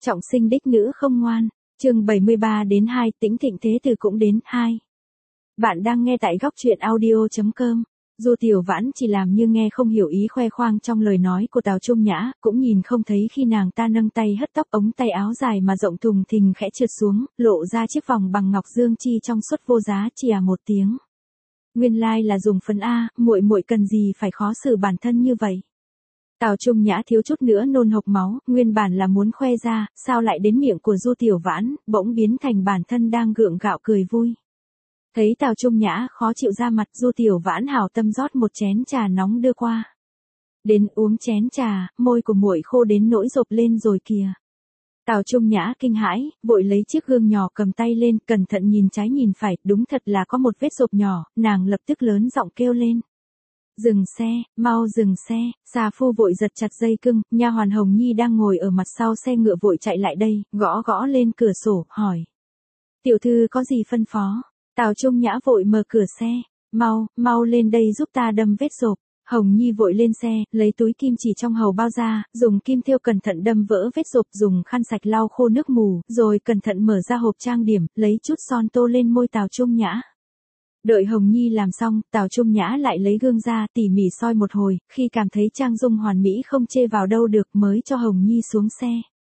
Trọng sinh đích nữ không ngoan, chương 73 đến 2, Tĩnh Thịnh Thế Tử cũng đến 2. Bạn đang nghe tại góc truyện audio.com. Du Tiểu Vãn chỉ làm như nghe không hiểu ý khoe khoang trong lời nói của Tào Trung Nhã, cũng nhìn không thấy khi nàng ta nâng tay hất tóc ống tay áo dài mà rộng thùng thình khẽ trượt xuống, lộ ra chiếc vòng bằng ngọc dương chi trong suốt vô giá, chỉ một tiếng. Nguyên lai là dùng phấn a, muội muội cần gì phải khó xử bản thân như vậy. Tào Trung Nhã thiếu chút nữa nôn hộc máu, nguyên bản là muốn khoe ra, sao lại đến miệng của Du Tiểu Vãn, bỗng biến thành bản thân đang gượng gạo cười vui. Thấy Tào Trung Nhã khó chịu ra mặt, Du Tiểu Vãn hảo tâm rót một chén trà nóng đưa qua. Đến uống chén trà, môi của muội khô đến nỗi rộp lên rồi kìa. Tào Trung Nhã kinh hãi, vội lấy chiếc gương nhỏ cầm tay lên, cẩn thận nhìn trái nhìn phải, đúng thật là có một vết rộp nhỏ, nàng lập tức lớn giọng kêu lên. Dừng xe, mau dừng xe, xà phu vội giật chặt dây cưng, nha hoàn Hồng Nhi đang ngồi ở mặt sau xe ngựa vội chạy lại đây, gõ gõ lên cửa sổ, hỏi. Tiểu thư có gì phân phó? Tào Trung Nhã vội mở cửa xe, mau lên đây giúp ta đâm vết rộp. Hồng Nhi vội lên xe, lấy túi kim chỉ trong hầu bao ra, dùng kim thêu cẩn thận đâm vỡ vết rộp, dùng khăn sạch lau khô nước mù, rồi cẩn thận mở ra hộp trang điểm, lấy chút son tô lên môi Tào Trung Nhã. Đợi Hồng Nhi làm xong, Tào Trung Nhã lại lấy gương ra tỉ mỉ soi một hồi, khi cảm thấy trang dung hoàn mỹ không chê vào đâu được mới cho Hồng Nhi xuống xe.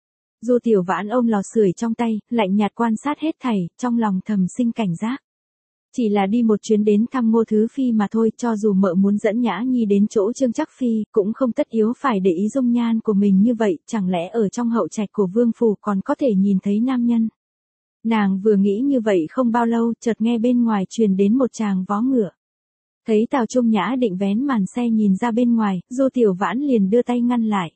Du Tiểu Vãn ôm lò sưởi trong tay, lạnh nhạt quan sát hết thảy, trong lòng thầm sinh cảnh giác. Chỉ là đi một chuyến đến thăm Ngô Thứ Phi mà thôi, cho dù mợ muốn dẫn Nhã Nhi đến chỗ Trương Trắc Phi, cũng không tất yếu phải để ý dung nhan của mình như vậy, chẳng lẽ ở trong hậu trạch của vương phủ còn có thể nhìn thấy nam nhân. Nàng vừa nghĩ như vậy không bao lâu, chợt nghe bên ngoài truyền đến một tràng vó ngựa. Thấy Tào Trung Nhã định vén màn xe nhìn ra bên ngoài, Du Tiểu Vãn liền đưa tay ngăn lại.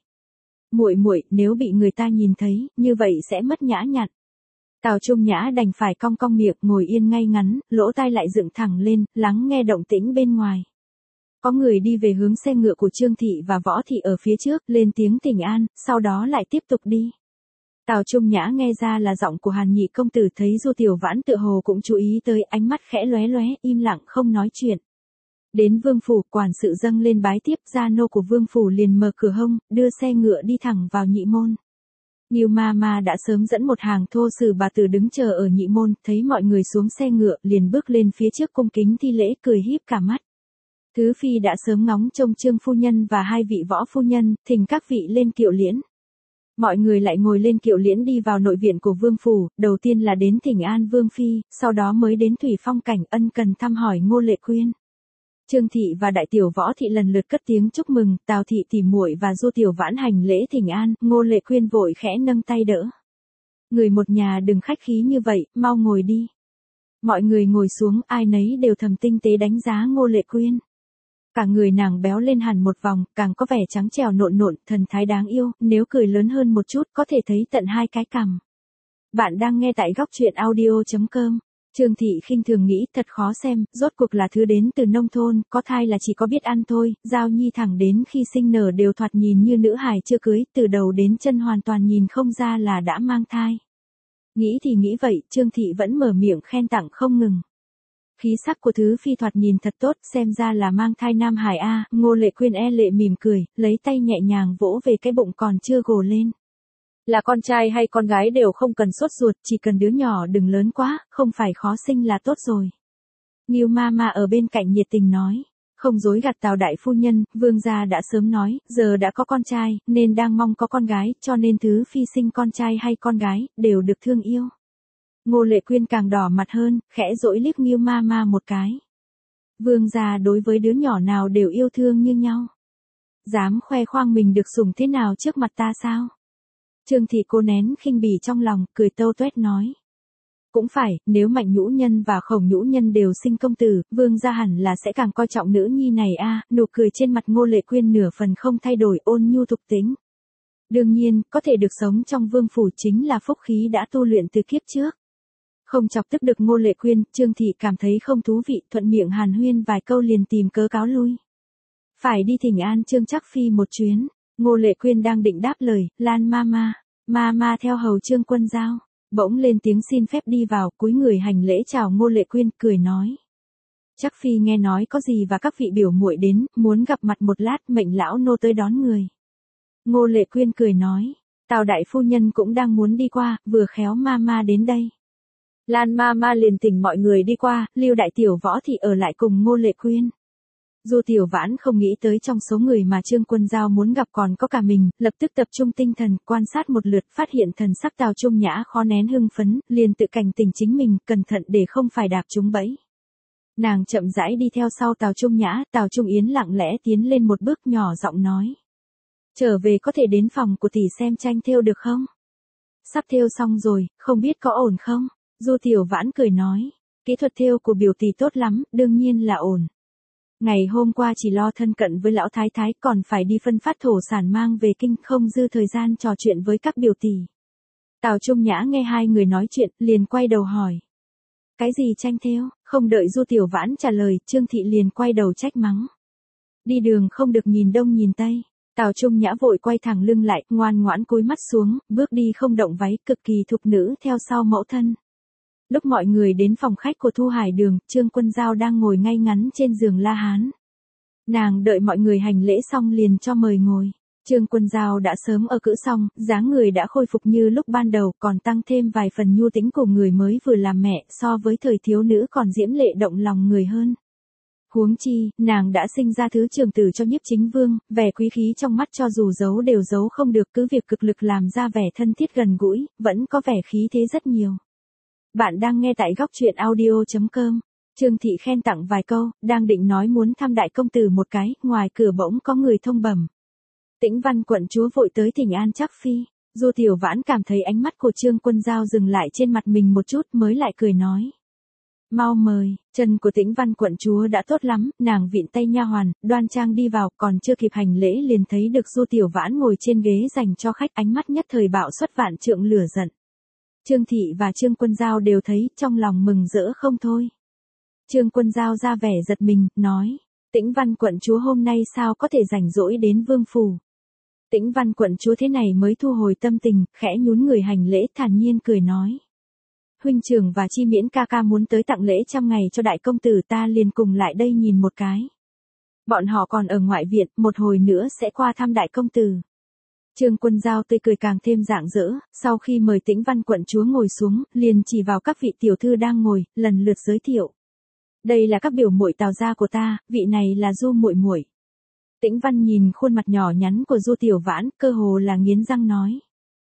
Muội, nếu bị người ta nhìn thấy, như vậy sẽ mất nhã nhặn. Tào Trung Nhã đành phải cong cong miệng, ngồi yên ngay ngắn, lỗ tai lại dựng thẳng lên, lắng nghe động tĩnh bên ngoài. Có người đi về hướng xe ngựa của Trương thị và Võ thị ở phía trước, lên tiếng thỉnh an, sau đó lại tiếp tục đi. Tào Trung Nhã nghe ra là giọng của Hàn Nhị công tử, thấy Du Tiểu Vãn tựa hồ cũng chú ý tới, ánh mắt khẽ lóe lóe, im lặng không nói chuyện. Đến vương phủ, quản sự dâng lên bái tiếp, gia nô của vương phủ liền mở cửa hông, đưa xe ngựa đi thẳng vào nhị môn. Ngưu ma đã sớm dẫn một hàng thô sử bà tử đứng chờ ở nhị môn, thấy mọi người xuống xe ngựa, liền bước lên phía trước cung kính thi lễ, cười híp cả mắt. Thứ Phi đã sớm ngóng trông Trương phu nhân và hai vị Võ phu nhân, thỉnh các vị lên kiệu liễn. Mọi người lại ngồi lên kiệu liễn đi vào nội viện của vương phủ, đầu tiên là đến thỉnh an vương phi, sau đó mới đến thủy phong cảnh, ân cần thăm hỏi Ngô Lệ Quyên. Trương thị và đại tiểu Võ thị lần lượt cất tiếng chúc mừng, Tào thị tỉ muội và Du Tiểu Vãn hành lễ thỉnh an, Ngô Lệ Quyên vội khẽ nâng tay đỡ. Người một nhà đừng khách khí như vậy, mau ngồi đi. Mọi người ngồi xuống, ai nấy đều thầm tinh tế đánh giá Ngô Lệ Quyên. Cả người nàng béo lên hẳn một vòng, càng có vẻ trắng trẻo nộn nộn, thần thái đáng yêu, nếu cười lớn hơn một chút có thể thấy tận hai cái cằm. Bạn đang nghe tại góc truyện audio.com. Trương thị khinh thường nghĩ, thật khó xem, rốt cuộc là thứ đến từ nông thôn, có thai là chỉ có biết ăn thôi, Giao Nhi thẳng đến khi sinh nở đều thoạt nhìn như nữ hài chưa cưới, từ đầu đến chân hoàn toàn nhìn không ra là đã mang thai. Nghĩ thì nghĩ vậy, Trương thị vẫn mở miệng khen tặng không ngừng. Khí sắc của Thứ Phi thoạt nhìn thật tốt, xem ra là mang thai nam hài a. Ngô Lệ Quyên e lệ mỉm cười, lấy tay nhẹ nhàng vỗ về cái bụng còn chưa gồ lên. Là con trai hay con gái đều không cần sốt ruột, chỉ cần đứa nhỏ đừng lớn quá, không phải khó sinh là tốt rồi. Ngưu ma ở bên cạnh nhiệt tình nói, không dối gạt Tào đại phu nhân, vương gia đã sớm nói, giờ đã có con trai, nên đang mong có con gái, cho nên Thứ Phi sinh con trai hay con gái, đều được thương yêu. Ngô Lệ Quyên càng đỏ mặt hơn, khẽ dỗi liếc Ngưu ma một cái. Vương gia đối với đứa nhỏ nào đều yêu thương như nhau. Dám khoe khoang mình được sủng thế nào trước mặt ta sao? Trương thị cô nén khinh bỉ trong lòng, cười tâu tuét nói. Cũng phải, nếu Mạnh Nhũ Nhân và Khổng Nhũ Nhân đều sinh công tử, vương gia hẳn là sẽ càng coi trọng nữ nhi này a. Nụ cười trên mặt Ngô Lệ Quyên nửa phần không thay đổi, ôn nhu thục tính. Đương nhiên, có thể được sống trong vương phủ chính là phúc khí đã tu luyện từ kiếp trước. Không chọc tức được Ngô Lệ Quyên, Trương thị cảm thấy không thú vị, thuận miệng hàn huyên vài câu liền tìm cớ cáo lui. Phải đi thỉnh an Trương Trắc Phi một chuyến. Ngô Lệ Quyên đang định đáp lời, Lan mama theo hầu Trương Quân Giao, bỗng lên tiếng xin phép đi vào, cúi người hành lễ chào Ngô Lệ Quyên, cười nói. Trắc Phi nghe nói có gì và các vị biểu muội đến, muốn gặp mặt một lát, mệnh lão nô tới đón người. Ngô Lệ Quyên cười nói, Tào đại phu nhân cũng đang muốn đi qua, vừa khéo mama đến đây. Lan mama liền thỉnh mọi người đi qua, Lưu đại tiểu võ thì ở lại cùng Ngô Lệ Quyên. Du Tiểu Vãn không nghĩ tới trong số người mà Trương Quân Giao muốn gặp còn có cả mình, lập tức tập trung tinh thần, quan sát một lượt, phát hiện thần sắc Tào Trung Nhã khó nén hưng phấn, liền tự cảnh tỉnh chính mình, cẩn thận để không phải đạp trúng bẫy. Nàng chậm rãi đi theo sau Tào Trung Nhã, Tào Trung Yến lặng lẽ tiến lên một bước nhỏ giọng nói. Trở về có thể đến phòng của tỷ xem tranh thêu được không? Sắp thêu xong rồi, không biết có ổn không? Du Tiểu Vãn cười nói, kỹ thuật thêu của biểu tỷ tốt lắm, đương nhiên là ổn. Ngày hôm qua chỉ lo thân cận với lão thái thái còn phải đi phân phát thổ sản mang về kinh không dư thời gian trò chuyện với các biểu tỷ. Tào Trung Nhã nghe hai người nói chuyện, liền quay đầu hỏi. Cái gì tranh thêu? Không đợi Du Tiểu Vãn trả lời, Trương Thị liền quay đầu trách mắng. Đi đường không được nhìn đông nhìn tây. Tào Trung Nhã vội quay thẳng lưng lại, ngoan ngoãn cúi mắt xuống, bước đi không động váy, cực kỳ thục nữ theo sau mẫu thân. Lúc mọi người đến phòng khách của Thu Hải Đường, Trương Quân Giao đang ngồi ngay ngắn trên giường La Hán. Nàng đợi mọi người hành lễ xong liền cho mời ngồi. Trương Quân Giao đã sớm ở cữ xong, dáng người đã khôi phục như lúc ban đầu, còn tăng thêm vài phần nhu tính của người mới vừa làm mẹ, so với thời thiếu nữ còn diễm lệ động lòng người hơn. Huống chi, nàng đã sinh ra thứ trường tử cho Nhiếp Chính Vương, vẻ quý khí trong mắt cho dù giấu đều giấu không được, cứ việc cực lực làm ra vẻ thân thiết gần gũi, vẫn có vẻ khí thế rất nhiều. Bạn đang nghe tại góc truyện audio.com. Trương Thị khen tặng vài câu, đang định nói muốn thăm đại công tử một cái, ngoài cửa bỗng có người thông bẩm. Tĩnh Văn quận chúa vội tới thỉnh an Trác phi. Du Tiểu Vãn cảm thấy ánh mắt của Trương Quân Giao dừng lại trên mặt mình một chút mới lại cười nói. Mau mời, chân của Tĩnh Văn quận chúa đã tốt lắm, nàng vịn tay nha hoàn, đoan trang đi vào, còn chưa kịp hành lễ liền thấy được Du Tiểu Vãn ngồi trên ghế dành cho khách, ánh mắt nhất thời bạo xuất vạn trượng lửa giận. Trương Thị và Trương Quân Giao đều thấy, trong lòng mừng rỡ không thôi. Trương Quân Giao ra vẻ giật mình, nói, Tĩnh Văn quận chúa hôm nay sao có thể rảnh rỗi đến vương phủ. Tĩnh Văn quận chúa thế này mới thu hồi tâm tình, khẽ nhún người hành lễ thản nhiên cười nói. Huynh trưởng và Chi Miễn ca ca muốn tới tặng lễ 100 ngày cho đại công tử, ta liền cùng lại đây nhìn một cái. Bọn họ còn ở ngoại viện, một hồi nữa sẽ qua thăm đại công tử. Trương Quân Giao tươi cười càng thêm rạng rỡ, sau khi mời Tĩnh Văn quận chúa ngồi xuống, liền chỉ vào các vị tiểu thư đang ngồi, lần lượt giới thiệu. Đây là các biểu muội Tào gia của ta, vị này là Du muội muội. Tĩnh Văn nhìn khuôn mặt nhỏ nhắn của Du Tiểu Vãn, cơ hồ là nghiến răng nói.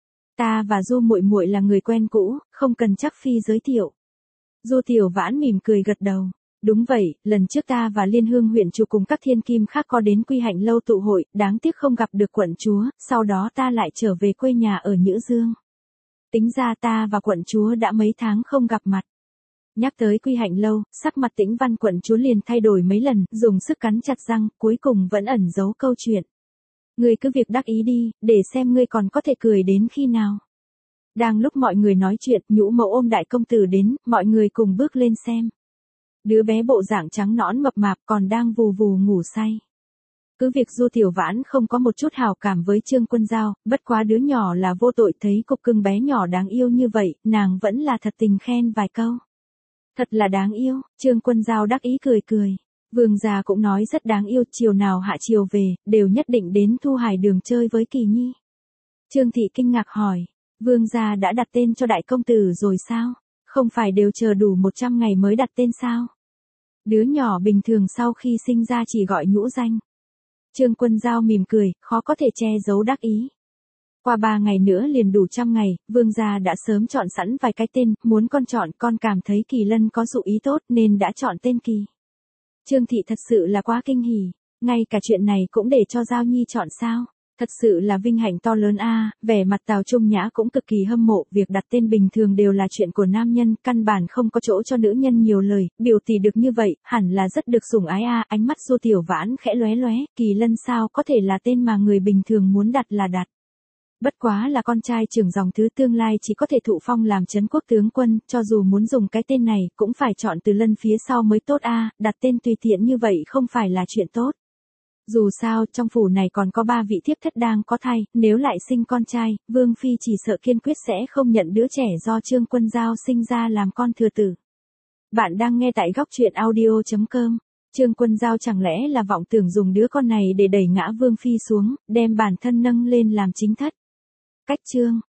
Ta và Du muội muội là người quen cũ, không cần Trác phi giới thiệu. Du Tiểu Vãn mỉm cười gật đầu. Đúng vậy, lần trước ta và Liên Hương huyện chủ cùng các thiên kim khác có đến Quy Hạnh lâu tụ hội, đáng tiếc không gặp được quận chúa, sau đó ta lại trở về quê nhà ở Nhữ Dương. Tính ra ta và quận chúa đã mấy tháng không gặp mặt. Nhắc tới Quy Hạnh lâu, sắc mặt Tĩnh Văn quận chúa liền thay đổi mấy lần, dùng sức cắn chặt răng, cuối cùng vẫn ẩn giấu câu chuyện. Ngươi cứ việc đắc ý đi, để xem ngươi còn có thể cười đến khi nào. Đang lúc mọi người nói chuyện, Nhũ mẫu ôm đại công tử đến, mọi người cùng bước lên xem. Đứa bé bộ dạng trắng nõn mập mạp còn đang vù vù ngủ say. Cứ việc Du Tiểu Vãn không có một chút hào cảm với Trương Quân Giao, bất quá đứa nhỏ là vô tội, thấy cục cưng bé nhỏ đáng yêu như vậy, nàng vẫn là thật tình khen vài câu. Thật là đáng yêu, Trương Quân Giao đắc ý cười cười. Vương gia cũng nói rất đáng yêu, chiều nào hạ chiều về, đều nhất định đến Thu Hải Đường chơi với Kỳ Nhi. Trương Thị kinh ngạc hỏi, Vương gia đã đặt tên cho đại công tử rồi sao? Không phải đều chờ đủ 100 ngày mới đặt tên sao? Đứa nhỏ bình thường sau khi sinh ra chỉ gọi nhũ danh. Trương Quân Giao mỉm cười, khó có thể che giấu đắc ý. Qua 3 ngày nữa liền đủ 100 ngày, Vương gia đã sớm chọn sẵn vài cái tên, muốn con chọn, con cảm thấy Kỳ Lân có dụ ý tốt nên đã chọn tên Kỳ. Trương Thị thật sự là quá kinh hỉ, ngay cả chuyện này cũng để cho Giao Nhi chọn sao? Thật sự là vinh hạnh to lớn a. Vẻ mặt Tào Trung Nhã cũng cực kỳ hâm mộ, việc đặt tên bình thường đều là chuyện của nam nhân, căn bản không có chỗ cho nữ nhân nhiều lời, biểu tỷ được như vậy, hẳn là rất được sủng ái a. Ánh mắt Du Tiểu Vãn khẽ lóe lóe, Kỳ Lân sao có thể là tên mà người bình thường muốn đặt là đặt. Bất quá là con trai trưởng dòng thứ tương lai chỉ có thể thụ phong làm trấn quốc tướng quân, cho dù muốn dùng cái tên này, cũng phải chọn từ Lân phía sau mới tốt a. Đặt tên tùy tiện như vậy không phải là chuyện tốt. Dù sao, trong phủ này còn có 3 vị thiếp thất đang có thai, nếu lại sinh con trai, Vương Phi chỉ sợ kiên quyết sẽ không nhận đứa trẻ do Trương Quân Giao sinh ra làm con thừa tử. Bạn đang nghe tại góc truyện audio.com. Trương Quân Giao chẳng lẽ là vọng tưởng dùng đứa con này để đẩy ngã Vương Phi xuống, đem bản thân nâng lên làm chính thất. Cách chương